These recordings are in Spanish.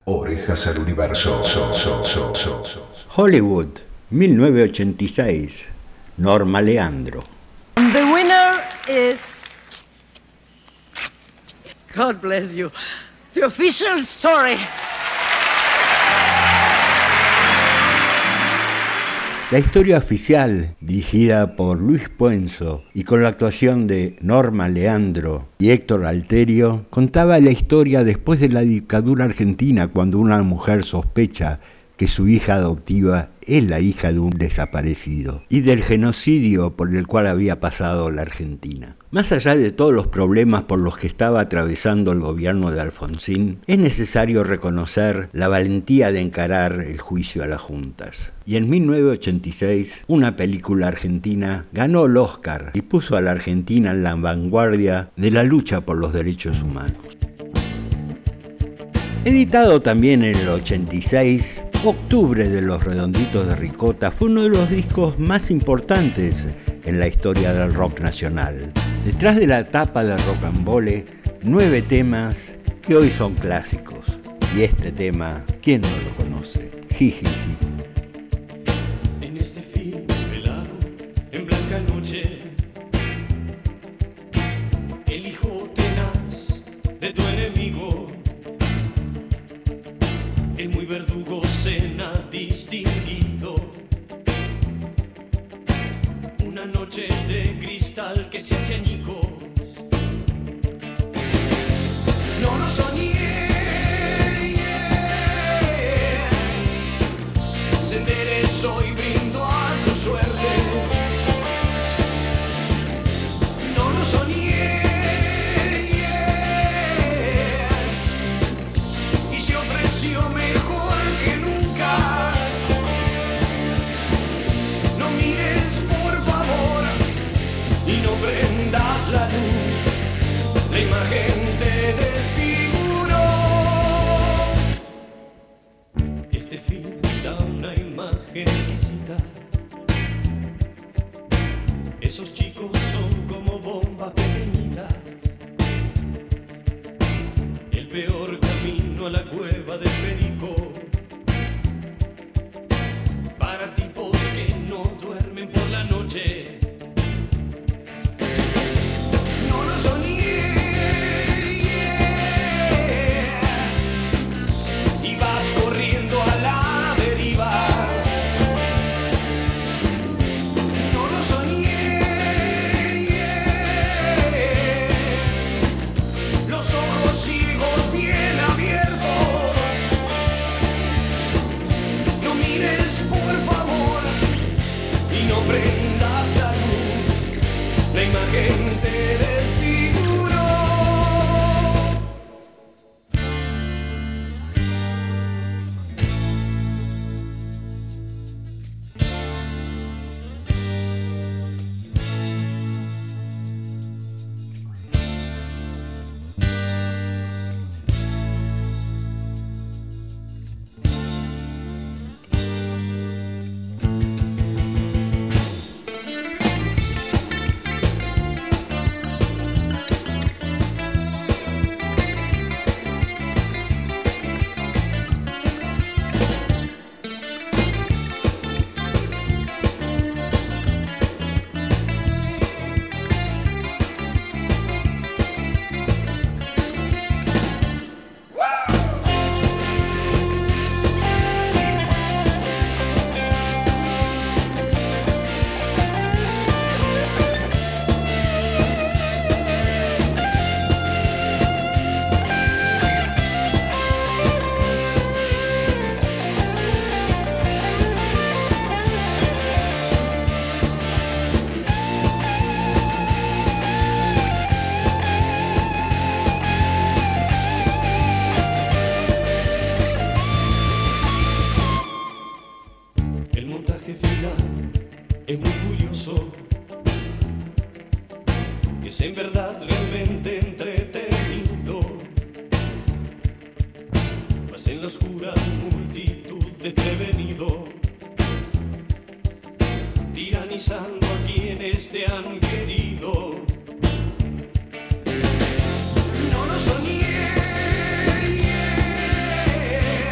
Orejas al universo. Hollywood, 1986. Norma Leandro. The winner is... God bless you. The official story. La historia oficial, dirigida por Luis Puenzo y con la actuación de Norma Leandro y Héctor Alterio, contaba la historia después de la dictadura argentina, cuando una mujer sospecha que su hija adoptiva es la hija de un desaparecido, y del genocidio por el cual había pasado la Argentina. Más allá de todos los problemas por los que estaba atravesando el gobierno de Alfonsín, es necesario reconocer la valentía de encarar el juicio a las juntas. Y en 1986, una película argentina ganó el Oscar y puso a la Argentina en la vanguardia de la lucha por los derechos humanos. Editado también en el 86, Octubre de los Redonditos de Ricota fue uno de los discos más importantes en la historia del rock nacional. Detrás de la tapa de Rocambole, 9 temas que hoy son clásicos. Y este tema, ¿quién no lo conoce? Jijiji. En este film velado, en blanca noche, el hijo tenaz de tu enemigo, el muy verdugo cena distinguido. Una noche de cristal que se hace añicos. No lo soñé. Se enderezó y brindo a tu suerte. No lo soñé. Y se ofreció mejor que nunca. No mires por favor y no prendas la luz. La imagen te desfiguró. Este film da una imagen exquisita. Esos chicos son como bombas pequeñitas. El peor camino a la cueva del perico. Para tipos que no duermen por la noche. No lo soñé. Y vas corriendo a la deriva. No lo soñé. Los ojos ciegos bien abiertos. No mires por favor y no prendas la luz. La imagen te desfiguró. El montaje final es muy curioso. Es en verdad realmente entretenido. Vas en la oscura multitud desprevenido, tiranizando a quienes te han querido. No lo soñé.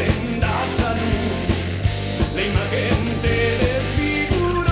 prendas la luz, la imagen te desfiguró.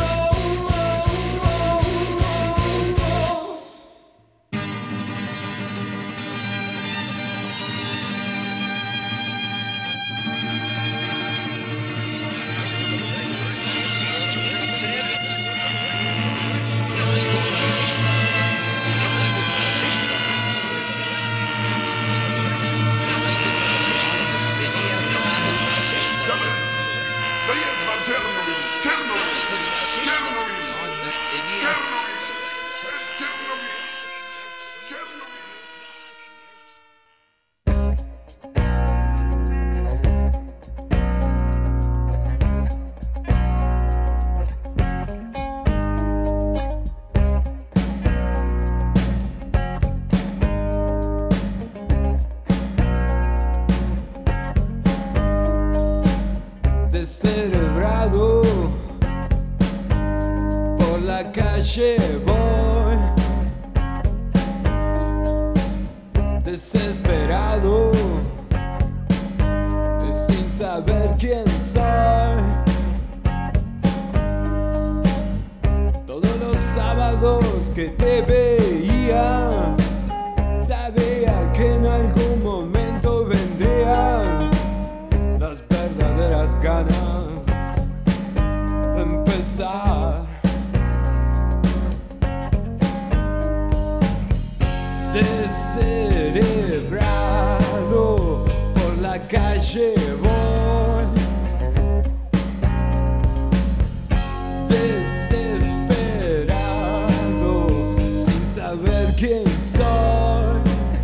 Descerebrado por la calle voy, desesperado sin saber quién soy. Todos los sábados que te veía, sabía que en algún momento vendrían las verdaderas ganas de empezar. Descerebrado por la calle voy, desesperado sin saber quién soy.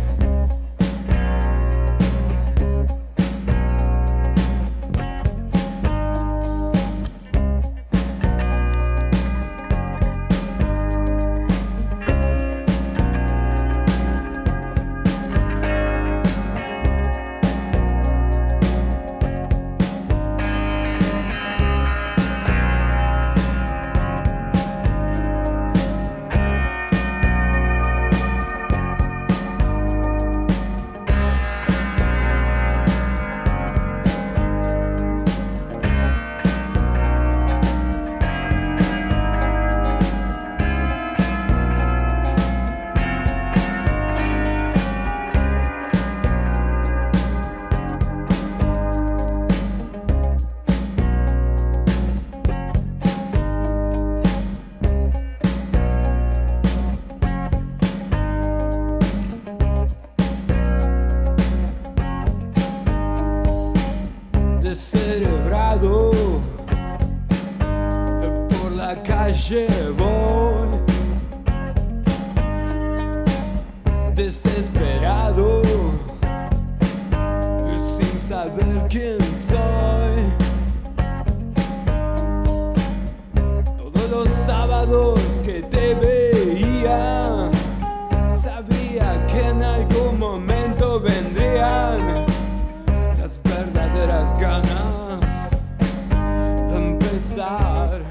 Descerebrado por la calle voy, desesperado sin saber quién soy. Todos los sábados que te veía, sabía que en algún momento vendrían las verdaderas ganas de empezar.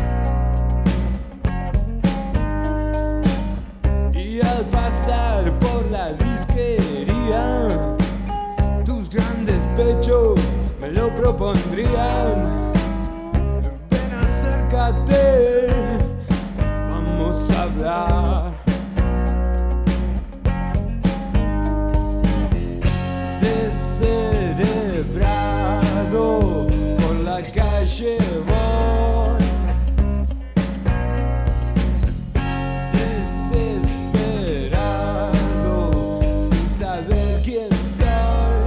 Y al pasar por la disquería, tus grandes pechos me lo propondrían. Ven, acércate, vamos a hablar. Descerebrado por la calle voy, desesperado sin saber quién soy.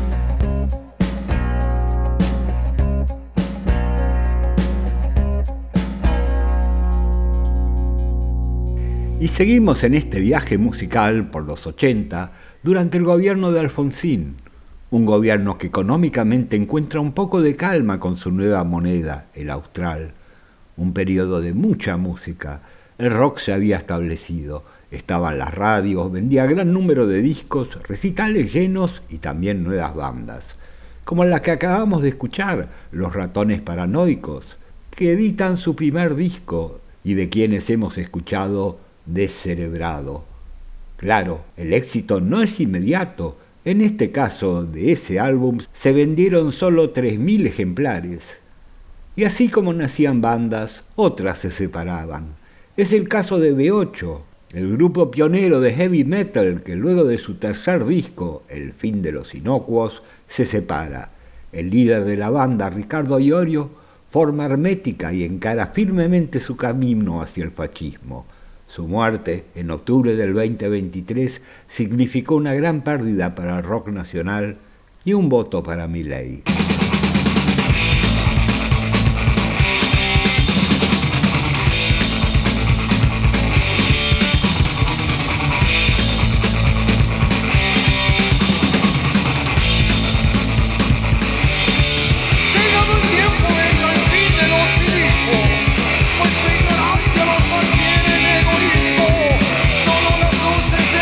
Y seguimos en este viaje musical por los 80 durante el gobierno de Alfonsín, un gobierno que económicamente encuentra un poco de calma con su nueva moneda, el austral. Un periodo de mucha música. El rock se había establecido, estaban las radios, vendía gran número de discos, recitales llenos y también nuevas bandas, como la que acabamos de escuchar, Los Ratones Paranoicos, que editan su primer disco y de quienes hemos escuchado Descerebrado. Claro, el éxito no es inmediato, En este caso, de ese álbum, se vendieron solo 3.000 ejemplares. Y así como nacían bandas, otras se separaban. Es el caso de B8, el grupo pionero de heavy metal que luego de su tercer disco, El fin de los inocuos, se separa. El líder de la banda, Ricardo Iorio, forma Hermética y encara firmemente su camino hacia el fascismo. Su muerte, en octubre del 2023, significó una gran pérdida para el rock nacional y un voto para Milei.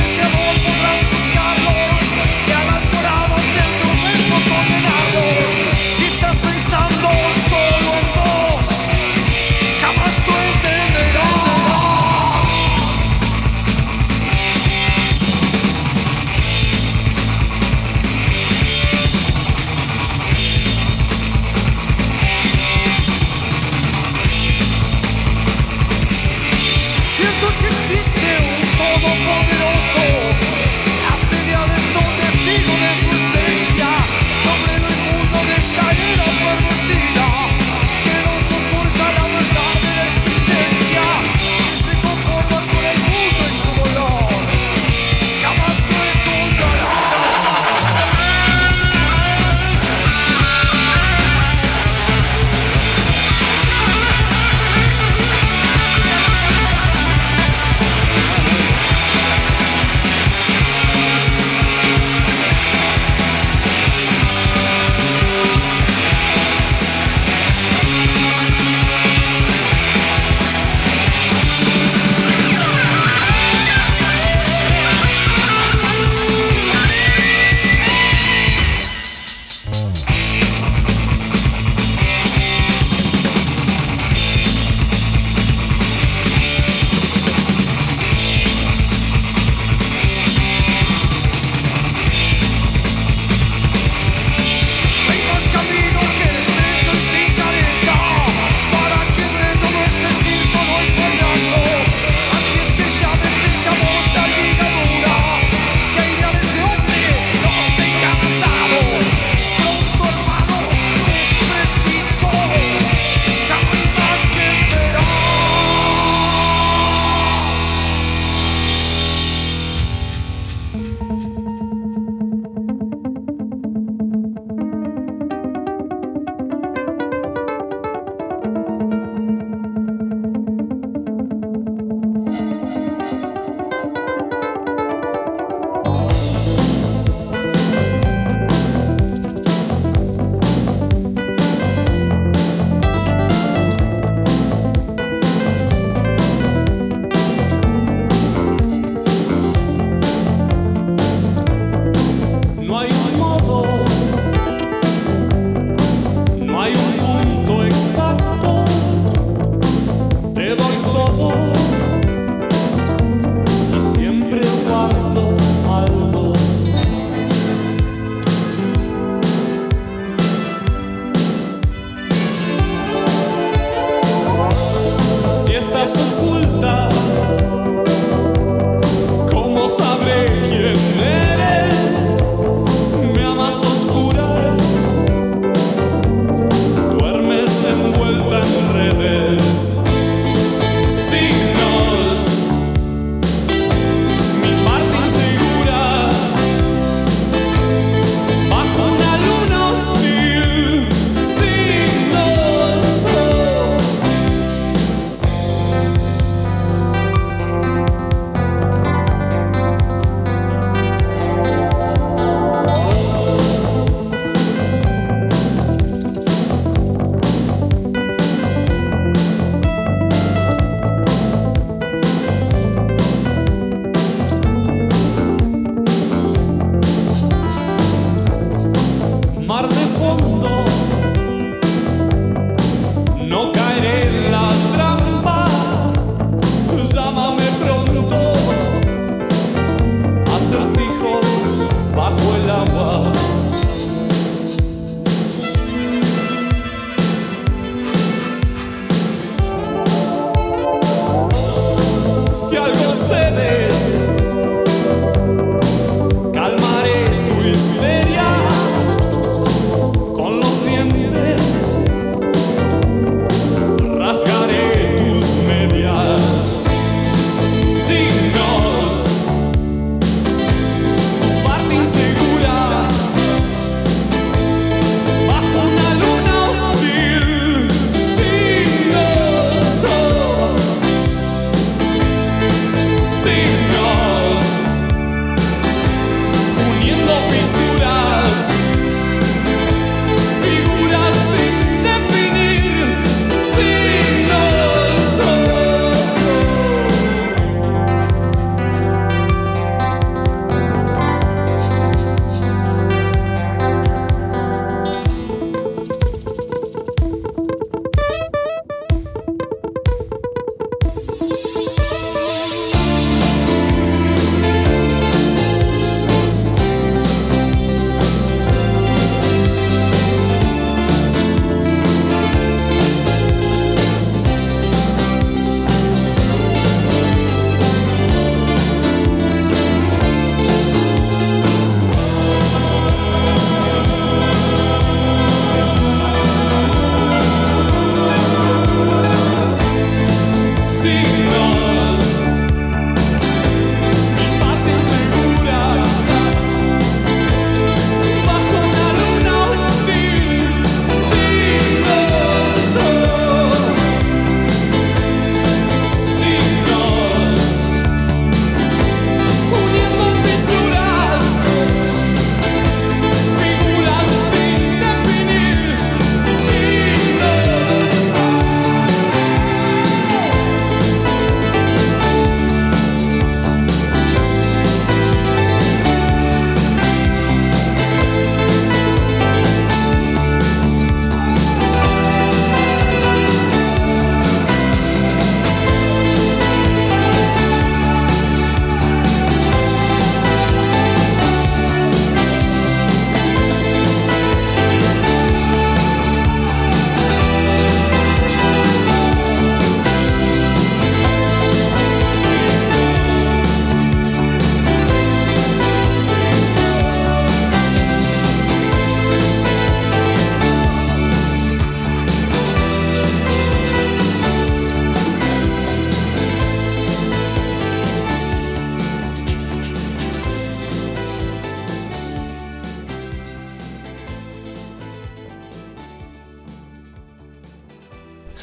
Condenados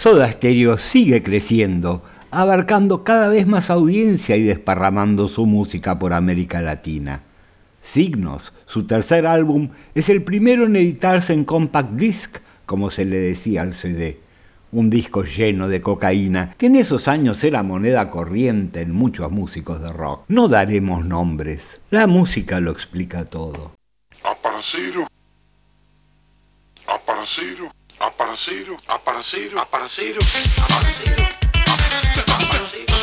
Soda Stereo sigue creciendo, abarcando cada vez más audiencia y desparramando su música por América Latina. Signos, su tercer álbum, es el primero en editarse en compact disc, como se le decía al CD. Un disco lleno de cocaína, que en esos años era moneda corriente en muchos músicos de rock. No daremos nombres, la música lo explica todo. Aparecero, aparecero, aparecero, aparecero, aparecero, aparecero, aparecero.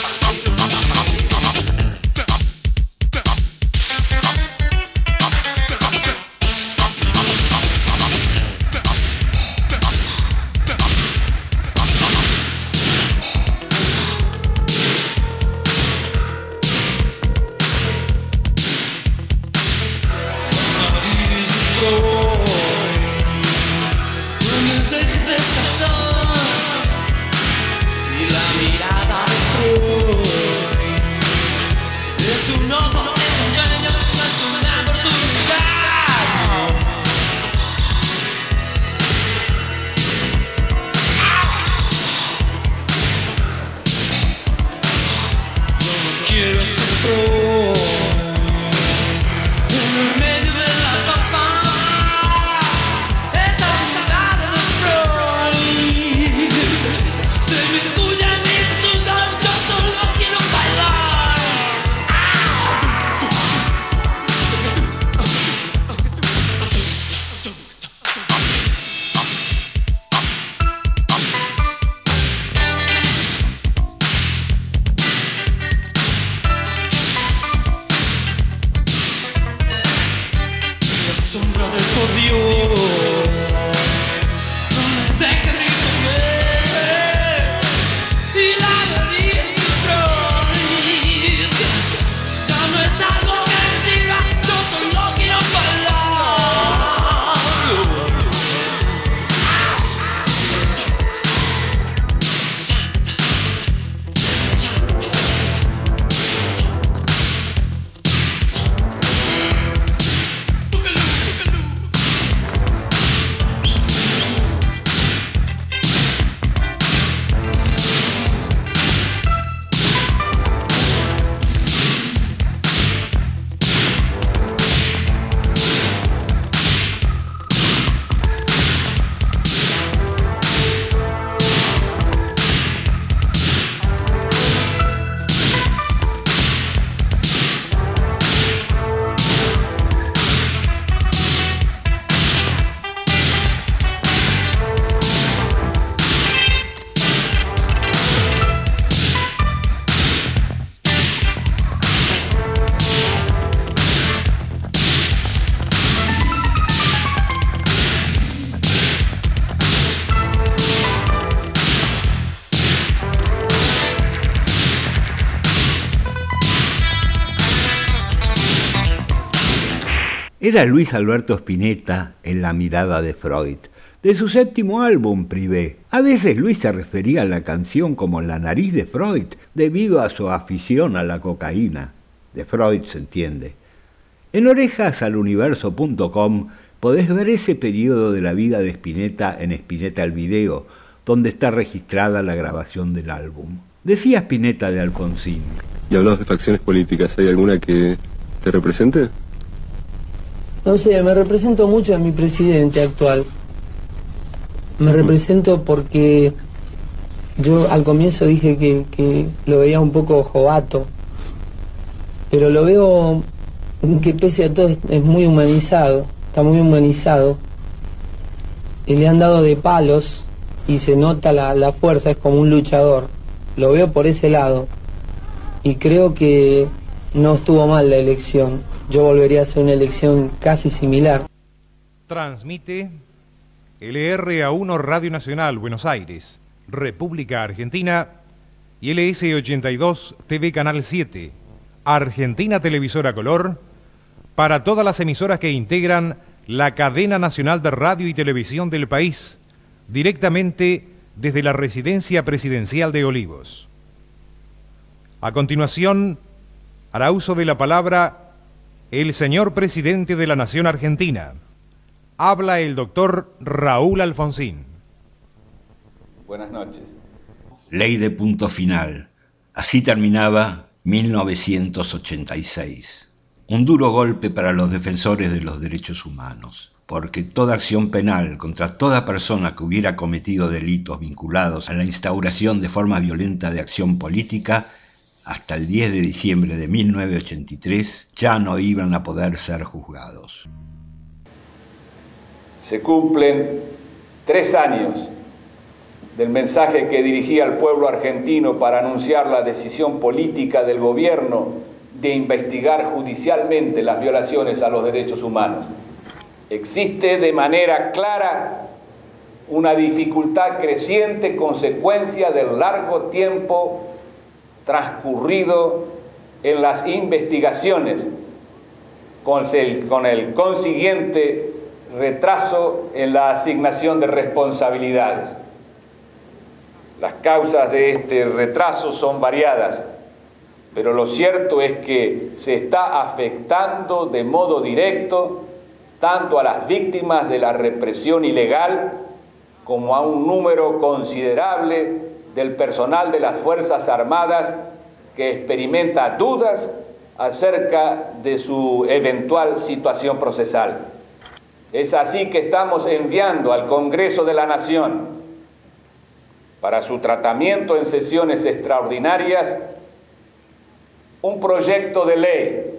Era Luis Alberto Spinetta en La mirada de Freud, de su séptimo álbum Privé. A veces Luis se refería a la canción como la nariz de Freud, debido a su afición a la cocaína. De Freud se entiende. En orejasaluniverso.com podés ver ese periodo de la vida de Spinetta en Spinetta el video, donde está registrada la grabación del álbum. Decía Spinetta de Alfonsín. Y hablamos de facciones políticas, ¿hay alguna que te represente? No sé, me represento mucho a mi presidente actual. Me represento porque yo al comienzo dije que lo veía un poco jovato, pero lo veo que pese a todo es muy humanizado, está muy humanizado, y le han dado de palos y se nota la fuerza, es como un luchador. Lo veo por ese lado y creo que no estuvo mal la elección. Yo volvería a hacer una elección casi similar. Transmite LRA1 Radio Nacional Buenos Aires, República Argentina, y LS82 TV Canal 7, Argentina Televisora Color, para todas las emisoras que integran la cadena nacional de radio y televisión del país, directamente desde la residencia presidencial de Olivos. A continuación, hará uso de la palabra el señor presidente de la Nación Argentina. Habla el doctor Raúl Alfonsín. Buenas noches. Ley de punto final. Así terminaba 1986. Un duro golpe para los defensores de los derechos humanos, porque toda acción penal contra toda persona que hubiera cometido delitos vinculados a la instauración de forma violenta de acción política, hasta el 10 de diciembre de 1983 ya no iban a poder ser juzgados. Se cumplen 3 años del mensaje que dirigí al pueblo argentino para anunciar la decisión política del gobierno de investigar judicialmente las violaciones a los derechos humanos. Existe de manera clara una dificultad creciente consecuencia del largo tiempo transcurrido en las investigaciones, con el consiguiente retraso en la asignación de responsabilidades. Las causas de este retraso son variadas, pero lo cierto es que se está afectando de modo directo tanto a las víctimas de la represión ilegal como a un número considerable del personal de las Fuerzas Armadas que experimenta dudas acerca de su eventual situación procesal. Es así que estamos enviando al Congreso de la Nación, para su tratamiento en sesiones extraordinarias, un proyecto de ley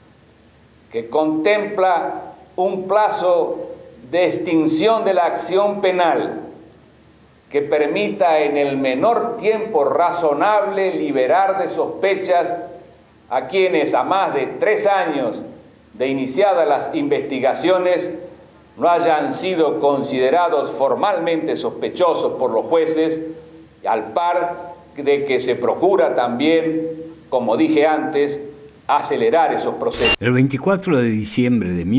que contempla un plazo de extinción de la acción penal que permita en el menor tiempo razonable liberar de sospechas a quienes a más de 3 años de iniciadas las investigaciones no hayan sido considerados formalmente sospechosos por los jueces, al par de que se procura también, como dije antes, acelerar esos procesos. El 24 de diciembre de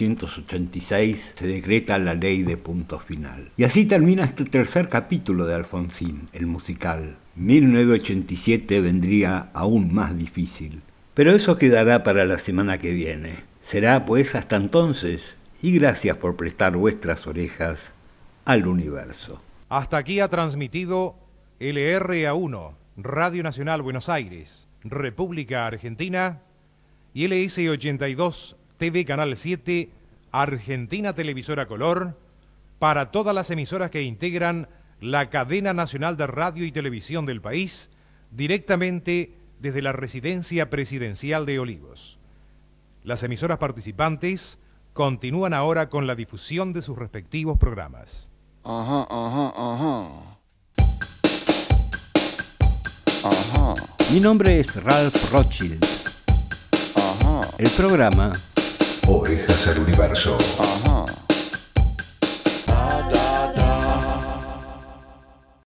1986 se decreta la ley de punto final. Y así termina este tercer capítulo de Alfonsín, el musical. 1987 vendría aún más difícil. Pero eso quedará para la semana que viene. Será pues hasta entonces, y gracias por prestar vuestras orejas al universo. Hasta aquí ha transmitido LRA1, Radio Nacional Buenos Aires, República Argentina, y LS82, TV Canal 7, Argentina Televisora Color, para todas las emisoras que integran la cadena nacional de radio y televisión del país, directamente desde la residencia presidencial de Olivos. Las emisoras participantes continúan ahora con la difusión de sus respectivos programas. Mi nombre es Ralph Rothschild. El programa Orejas al Universo.